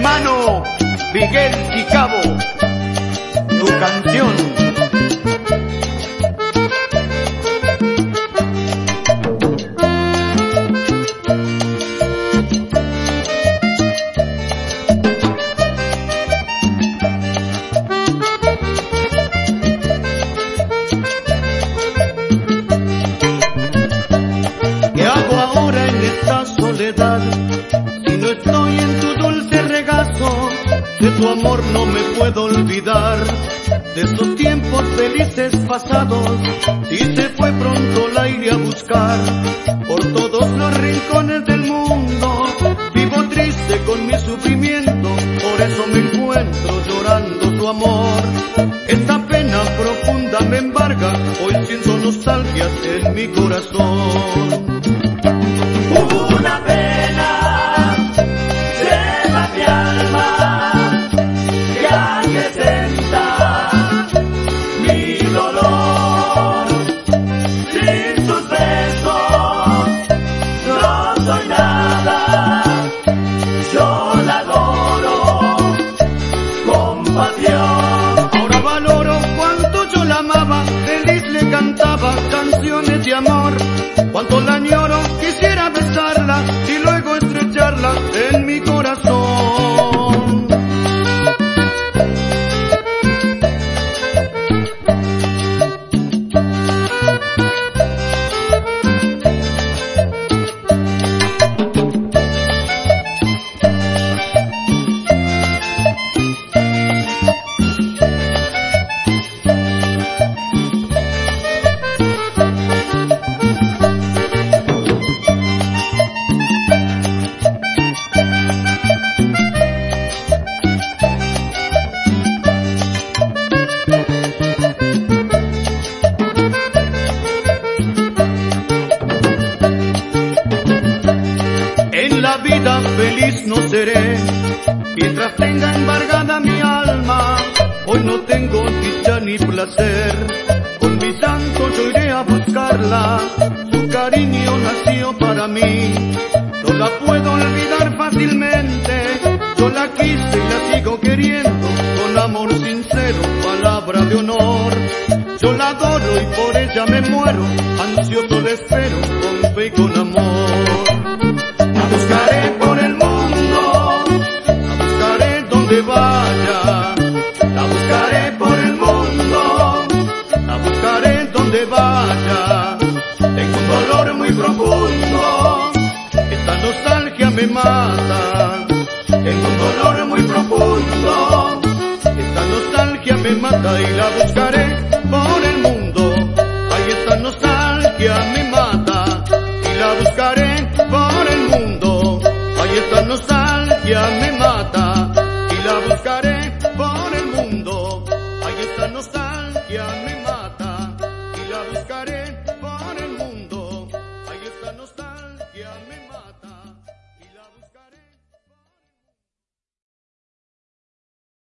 hermano Miguel Chicabo, tu canción. ¿Qué hago ahora en esta soledad? Si no estoy en tu dulce regazo, de tu amor no me puedo olvidar, de esos tiempos felices pasados. Si se fue pronto la iré a buscar, por todos los rincones del mundo. Vivo triste con mi sufrimiento, por eso me encuentro llorando tu amor. Esta pena profunda me embarga, hoy siento nostalgia en mi corazón. Una pena lleva mi alma que acrecenta mi dolor. Sin sus besos no soy nada, yo la adoro con pasión. Ahora valoro cuánto yo la amaba, feliz le cantaba canciones de amor. Cuánto la añoro, quisiera besarla y luego estrecharla en mi corazón. En la vida feliz no seré, mientras tenga embargada mi alma. Hoy no tengo dicha ni placer, con mi llanto yo iré a buscarla. Su cariño nació para mí, no la puedo olvidar fácilmente. Yo la quise y la sigo queriendo, con amor sincero, palabra de honor. Yo la adoro y por ella me muero, ansioso la espero, con fe y con amor. La buscaré por el mundo, la buscaré donde vaya. La buscaré por el mundo, la buscaré donde vaya. Tengo un dolor muy profundo, esta nostalgia me mata. Tengo un dolor muy profundo, esta nostalgia me mata. Y la buscaré por el mundo, ay, esta nostalgia me mata. Y la buscaré por el mundo, ay, esta nostalgia me mata. Y la buscaré por el mundo, ay, esta nostalgia me mata. Y la buscaré